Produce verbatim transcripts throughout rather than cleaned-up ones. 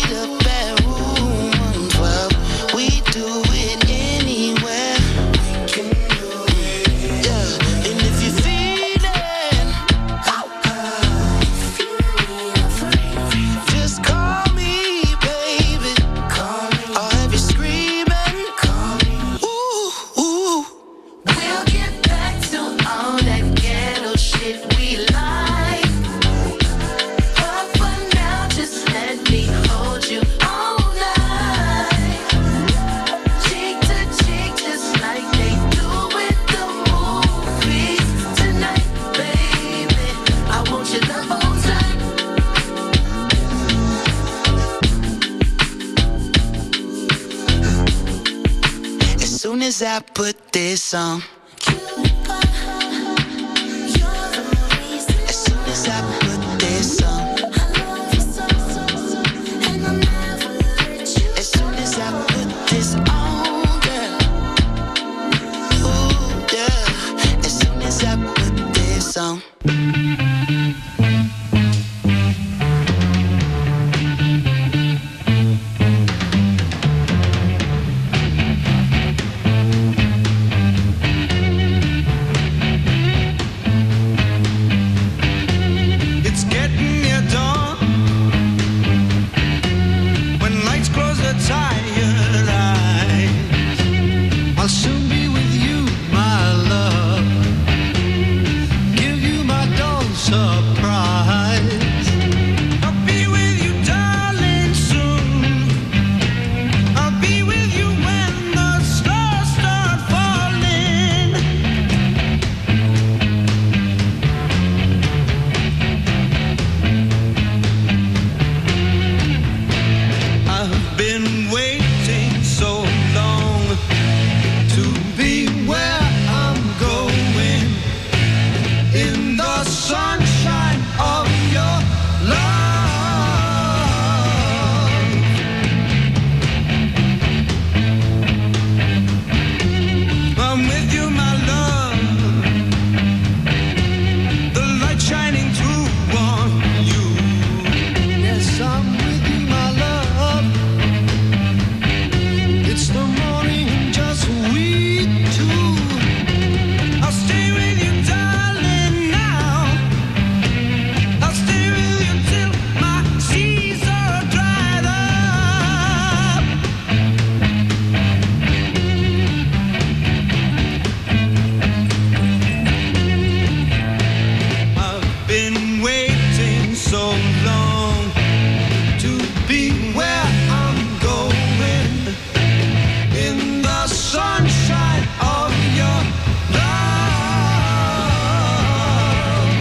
need a bedroom one twelve. We do it anywhere. Yeah, and if you're feeling, just call me, baby. I'll have you screaming. Ooh, ooh. We'll get back to all that ghetto shit we like. But for now, just let me hold you all night. Cheek to cheek, just like they do with the movies. Tonight, baby, I want you the whole time. As soon as I put this on, as soon as I put this on, as soon as I put this on, girl, ooh, yeah, as soon as I put this on. It's getting near dawn. When lights close the tired eyes, I'll soon be with you, my love. Give you my dull surprise. I'll be with you, darling, soon. I'll be with you when the stars start falling. I've been waiting so long to be where I'm going, in the sunshine of your love. I'm with you, my love. The light shining through on you. Yes, I'm with you, my love. It's the morning and just we two. I'll stay with you, darling, now. I'll stay with you till my seas are dried up. I've been waiting so long to be where I'm going, in the sunshine of your love.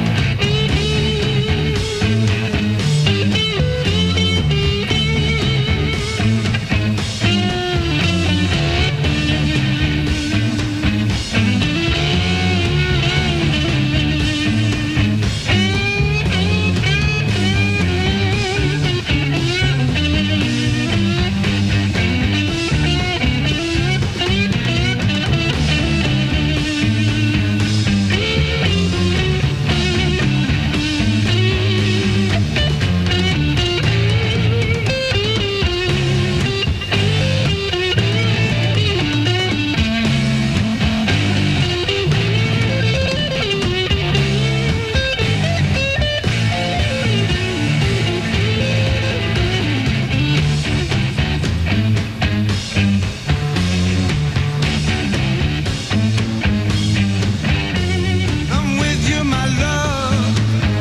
I'm with you, my love.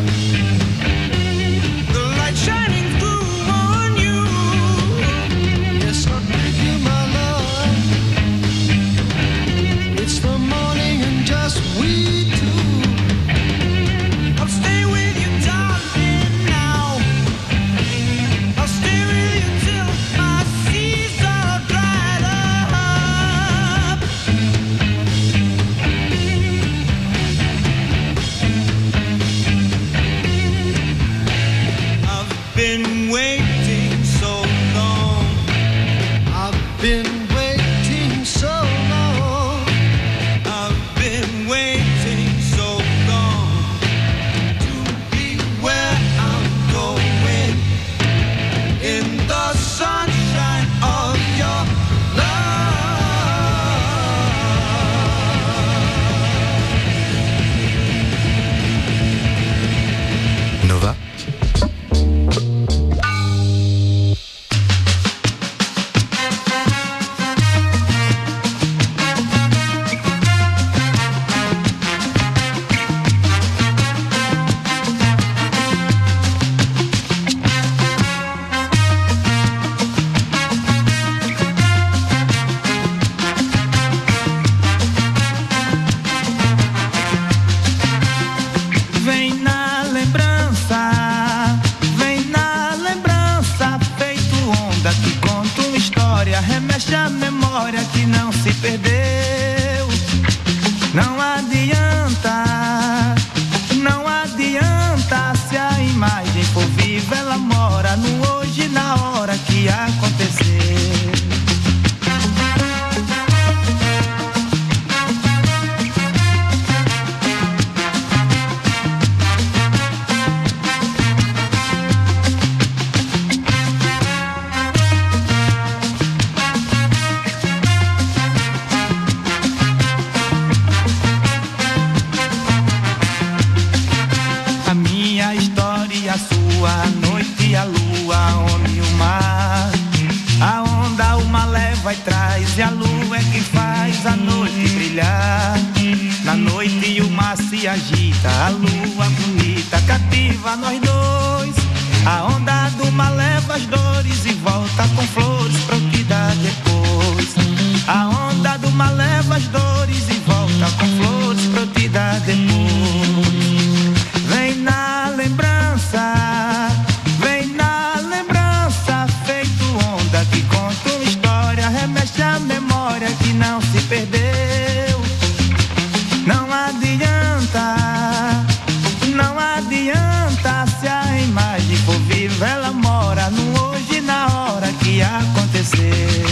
The light shining through on you. Yes, I'm with you, my love. It's the morning and just we two. I'll stay with you, darling, now. I'll stay with you till my seas are dried up. I've been waiting so long. I've been waiting so long. I've been waiting so long to be where I'm going, in onda que conta uma história, remexe a memória que não se perdeu. Não adianta, não adianta, se a imagem for viva, ela mora no hoje, na hora que acontecer. A noite e a lua, a onda e o mar. A onda uma leva e traz, e a lua é que faz a noite brilhar. Na noite o mar se agita, a lua bonita cativa nós dois. A onda do mar leva as dores e volta com flores pra o que dá depois. A onda do mar leva as dores e volta com flores pra o que dá depois. Vem na lembrança, vem na lembrança, feito onda que conta uma história, remexe a memória que não se perdeu. Não adianta, não adianta, se a imagem for viva, ela mora no hoje, na hora que acontecer.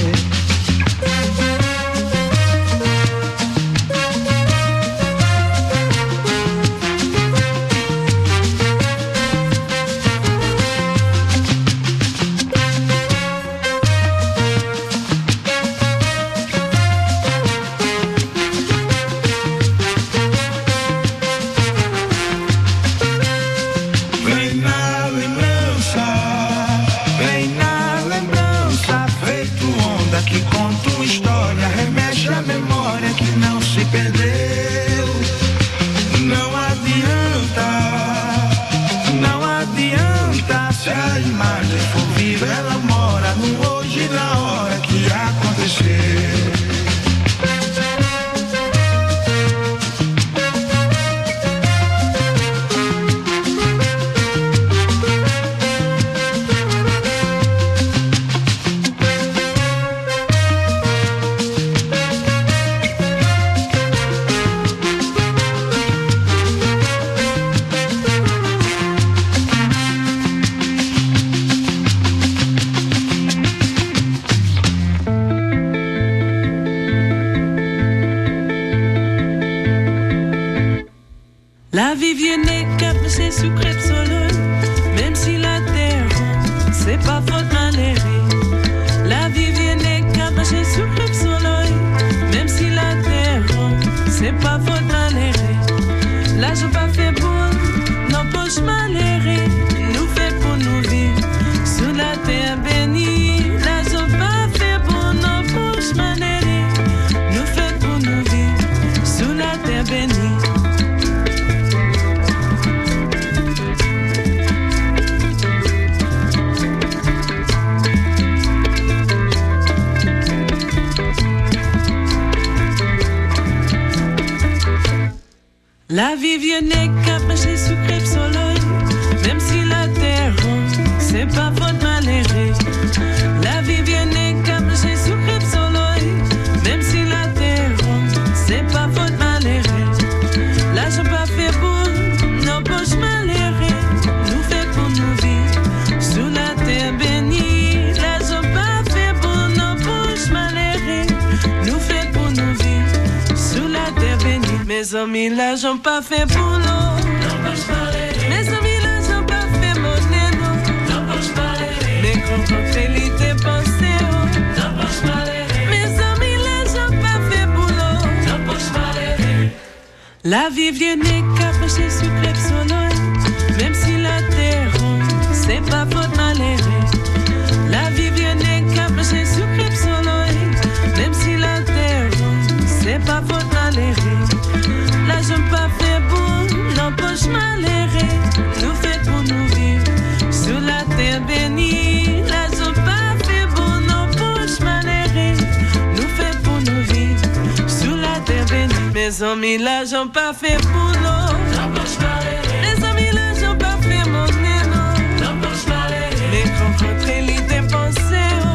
La vie vient cap, c'est sucré de soleil. Même si la terre, c'est pas faute malheureuse. La vie vient cap, c'est sucré de soleil. Même si la terre, c'est pas faute malheureuse. Là, je pas fait pour nos poches malheureuses. Nous fait pour nous vivre sous la terre bénie. Là, je pas fait pour nos poches malheureuses. Nous fait pour nous vivre sous la terre bénie. La vie vient cap, c'est sucré de soleil. Même si la terre, c'est pas faute malheureuse. La vie vient cap, c'est sucré de soleil. Même si la terre, c'est pas faute malheureuse. Là, je pas fait pour nos poches malheureuses. Nous fait pour nous vivre sous la terre bénie. Là, je pas fait pour nos poches malheureuses. Nous fait pour nous vivre sous la terre bénie. Mes amis, là, j'en pas fait pour l'eau. Mes amis, là, j'en pas fait mon néno. Mes rencontres, l'idée pensée. Mes amis, là, j'en pas fait pour l'eau. La vie vient cap, c'est sucré de soleil. Même si la terre, c'est pas faute malheureuse. La vie vient cap, c'est sucré de soleil. Même si la terre, c'est pas faute malheureuse. Là, je pas fait pour nos poches malheureuses. Nous fait pour nous vivre sous la terre bénie. Là, je pas fait pour nos poches malheureuses. Nous fait pour nous vivre sous la terre bénie. Mes amis, là, j'en pas fait pour l'eau. Mes amis, là, j'en pas fait mon néno. Mes rencontres, l'idée pensée.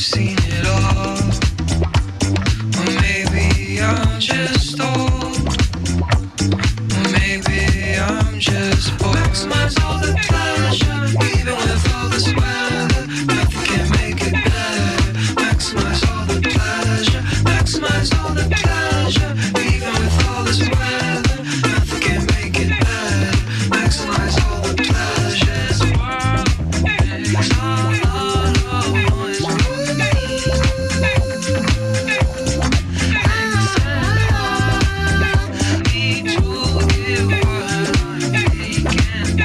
seen it all. Or maybe I'm just old. Or maybe I'm just bored. Maximize all the pleasure, even with all this weather. Nothing can make it better. Maximize all the pleasure, maximize all the pleasure, even with all this weather. Nothing can make it better. Maximize all the pleasure. This world makes all of noise. Need to give what I'm taking.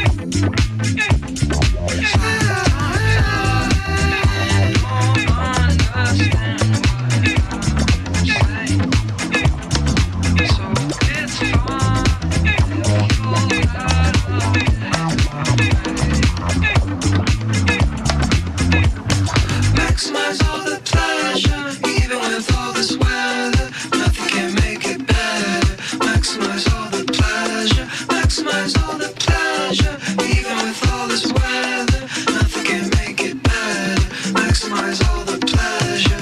Maximize all the pleasure, even with all this weather. Nothing can make it better. Maximize all the pleasure, maximize all the pleasure, even with all this weather. Nothing can make it better. Maximize all the pleasure.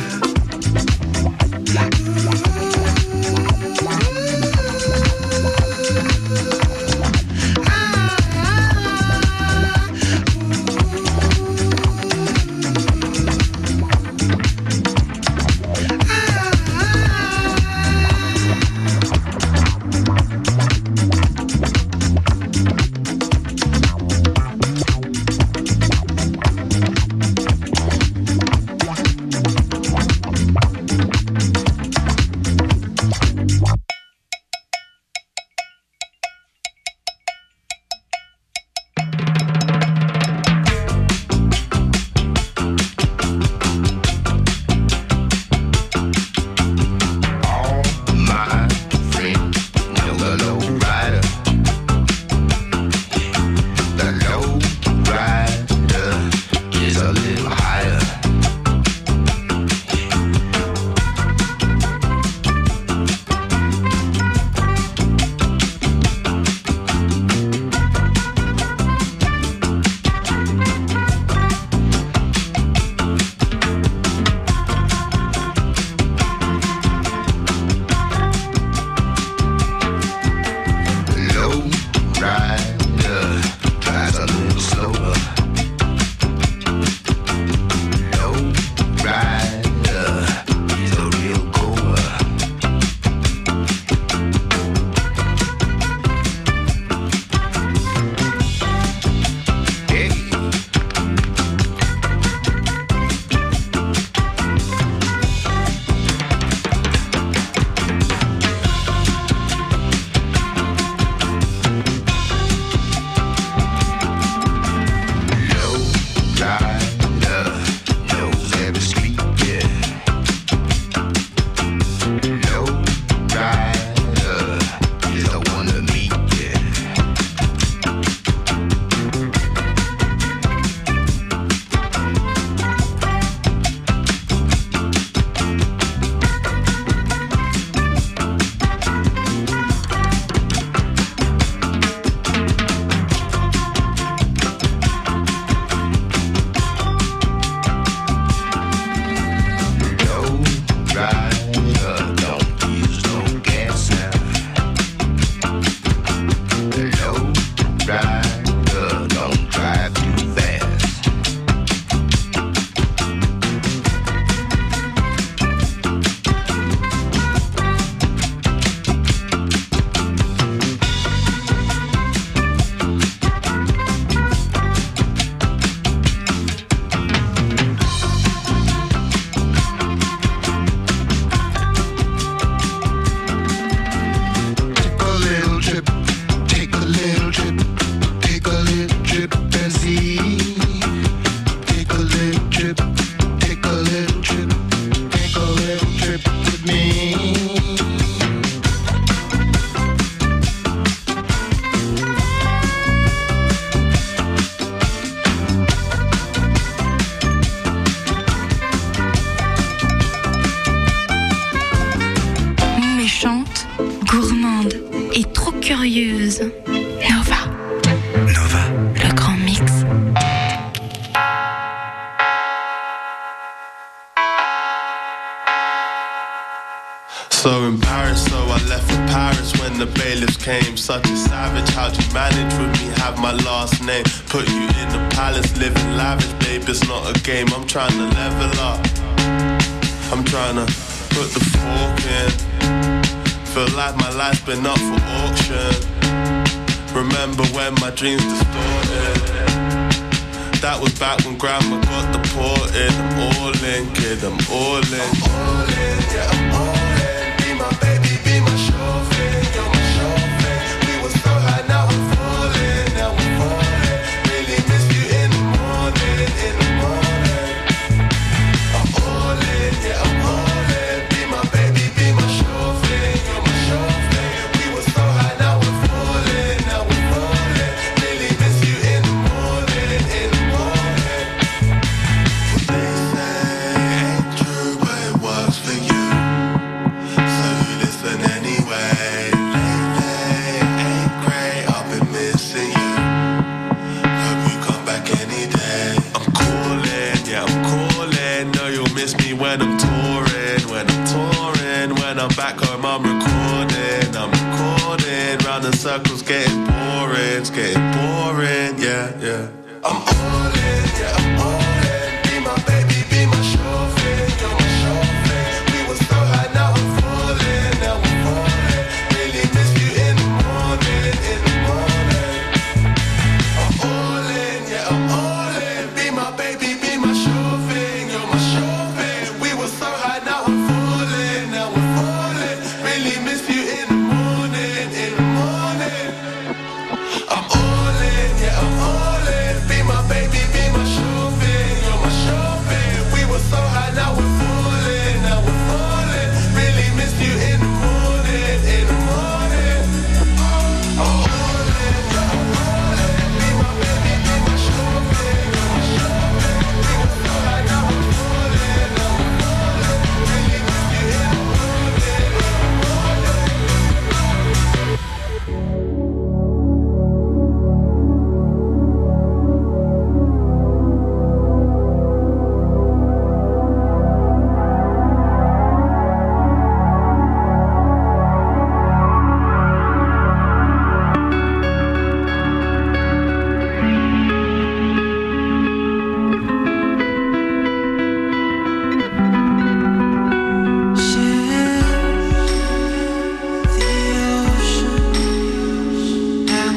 curieuse. Nova. Nova. Le grand mix. So embarrassed, so I left for Paris when the bailiffs came. Such a savage, how'd you manage with me? Have my last name. Put you in the palace, living lavish, babe, it's not a game. I'm trying to level up. I'm trying to put the fork in. Feel like my life's been up for auction. Remember when my dreams distorted? That was back when grandma got deported. I'm all in, kid, I'm all in. I'm all in, yeah, I'm all in. My baby, be my chauffeur, you're my chauffeur. We were so high, now we're falling, now we're falling. Really miss you in the morning, in the morning. I'm all in, yeah, I'm all in. Be my baby, be my chauffeur, you're my chauffeur. We were so high, now we're falling, now we're falling. Really miss you in the morning, in the morning. What they say ain't true, but it works for you. Anyway, lately ain't great, I've been missing you. Hope you come back any day. I'm calling, yeah, I'm calling. Know you'll miss me when I'm touring, when I'm touring. When I'm back home, I'm recording, I'm recording. Round the circles, getting boring, it's getting boring, yeah, yeah. I'm all in, yeah, I'm all in.